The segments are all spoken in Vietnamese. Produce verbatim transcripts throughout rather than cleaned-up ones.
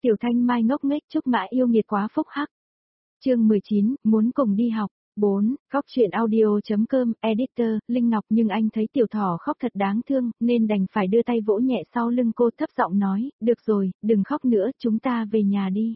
Tiểu Thanh Mai ngốc nghếch Trúc Mã yêu nghiệt quá phúc hắc. Chương mười chín, muốn cùng đi học. bốn. Góc truyện audio.com, editor, Linh Ngọc nhưng anh thấy tiểu thỏ khóc thật đáng thương, nên đành phải đưa tay vỗ nhẹ sau lưng cô thấp giọng nói, được rồi, đừng khóc nữa, chúng ta về nhà đi.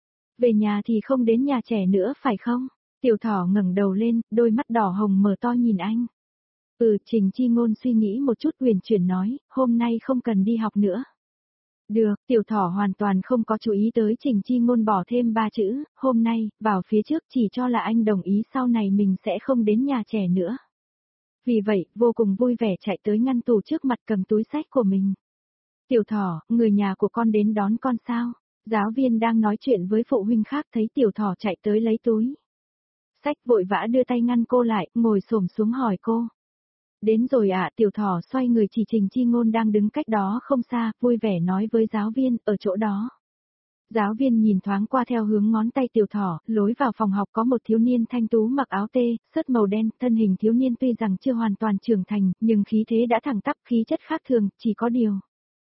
Về nhà thì không đến nhà trẻ nữa phải không? Tiểu thỏ ngẩng đầu lên, đôi mắt đỏ hồng mở to nhìn anh. Ừ, Trình Chi Ngôn suy nghĩ một chút huyền chuyển nói, hôm nay không cần đi học nữa. Được, tiểu thỏ hoàn toàn không có chú ý tới Trình Chi Ngôn bỏ thêm ba chữ, hôm nay, vào phía trước chỉ cho là anh đồng ý sau này mình sẽ không đến nhà trẻ nữa. Vì vậy, vô cùng vui vẻ chạy tới ngăn tủ trước mặt cầm túi sách của mình. Tiểu thỏ, người nhà của con đến đón con sao? Giáo viên đang nói chuyện với phụ huynh khác thấy tiểu thỏ chạy tới lấy túi sách vội vã đưa tay ngăn cô lại, ngồi xổm xuống hỏi cô. Đến rồi ạ, tiểu thỏ xoay người chỉ Trình Chi Ngôn đang đứng cách đó không xa, vui vẻ nói với giáo viên, ở chỗ đó. Giáo viên nhìn thoáng qua theo hướng ngón tay tiểu thỏ, lối vào phòng học có một thiếu niên thanh tú mặc áo tê, sớt màu đen, thân hình thiếu niên tuy rằng chưa hoàn toàn trưởng thành, nhưng khí thế đã thẳng tắp, khí chất khác thường, chỉ có điều.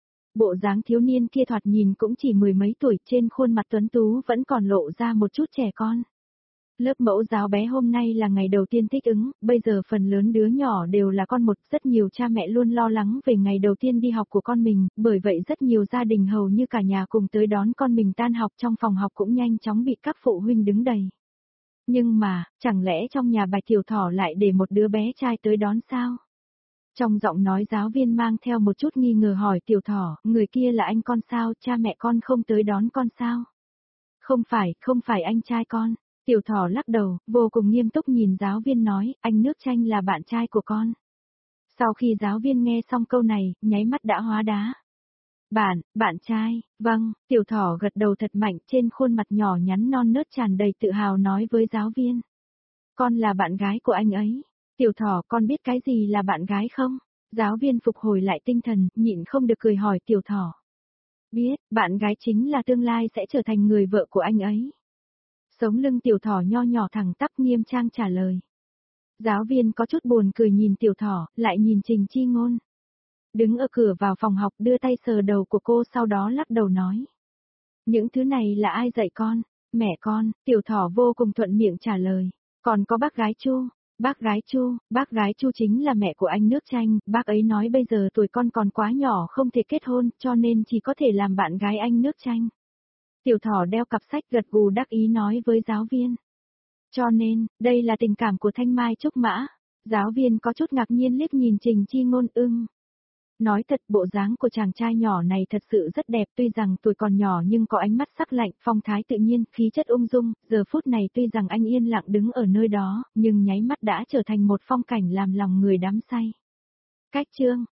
Bộ dáng thiếu niên kia thoạt nhìn cũng chỉ mười mấy tuổi, trên khuôn mặt tuấn tú vẫn còn lộ ra một chút trẻ con. Lớp mẫu giáo bé hôm nay là ngày đầu tiên thích ứng, bây giờ phần lớn đứa nhỏ đều là con một, rất nhiều cha mẹ luôn lo lắng về ngày đầu tiên đi học của con mình, bởi vậy rất nhiều gia đình hầu như cả nhà cùng tới đón con mình tan học, trong phòng học cũng nhanh chóng bị các phụ huynh đứng đầy. Nhưng mà, chẳng lẽ trong nhà Bạch Tiểu Thỏ lại để một đứa bé trai tới đón sao? Trong giọng nói giáo viên mang theo một chút nghi ngờ hỏi Tiểu Thỏ, người kia là anh con sao, cha mẹ con không tới đón con sao? Không phải, không phải anh trai con. Tiểu thỏ lắc đầu, vô cùng nghiêm túc nhìn giáo viên nói, anh nước chanh là bạn trai của con. Sau khi giáo viên nghe xong câu này, nháy mắt đã hóa đá. Bạn, bạn trai, vâng, tiểu thỏ gật đầu thật mạnh trên khuôn mặt nhỏ nhắn non nớt tràn đầy tự hào nói với giáo viên. Con là bạn gái của anh ấy. Tiểu thỏ con biết cái gì là bạn gái không? Giáo viên phục hồi lại tinh thần, nhịn không được cười hỏi tiểu thỏ. Biết, bạn gái chính là tương lai sẽ trở thành người vợ của anh ấy. Sống lưng tiểu thỏ nho nhỏ thẳng tắp nghiêm trang trả lời. Giáo viên có chút buồn cười nhìn tiểu thỏ, lại nhìn Trình Chi Ngôn. Đứng ở cửa vào phòng học đưa tay sờ đầu của cô sau đó lắc đầu nói. Những thứ này là ai dạy con? Mẹ con, tiểu thỏ vô cùng thuận miệng trả lời. Còn có bác gái Chu, bác gái Chu, bác gái Chu chính là mẹ của anh nước chanh, bác ấy nói bây giờ tuổi con còn quá nhỏ không thể kết hôn cho nên chỉ có thể làm bạn gái anh nước chanh. Tiểu thỏ đeo cặp sách gật gù đắc ý nói với giáo viên. Cho nên, đây là tình cảm của Thanh Mai Trúc Mã. Giáo viên có chút ngạc nhiên liếc nhìn Trình Chi Ngôn ưng. Nói thật bộ dáng của chàng trai nhỏ này thật sự rất đẹp tuy rằng tuổi còn nhỏ nhưng có ánh mắt sắc lạnh, phong thái tự nhiên, khí chất ung dung, giờ phút này tuy rằng anh yên lặng đứng ở nơi đó, nhưng nháy mắt đã trở thành một phong cảnh làm lòng người đắm say. Cách chương,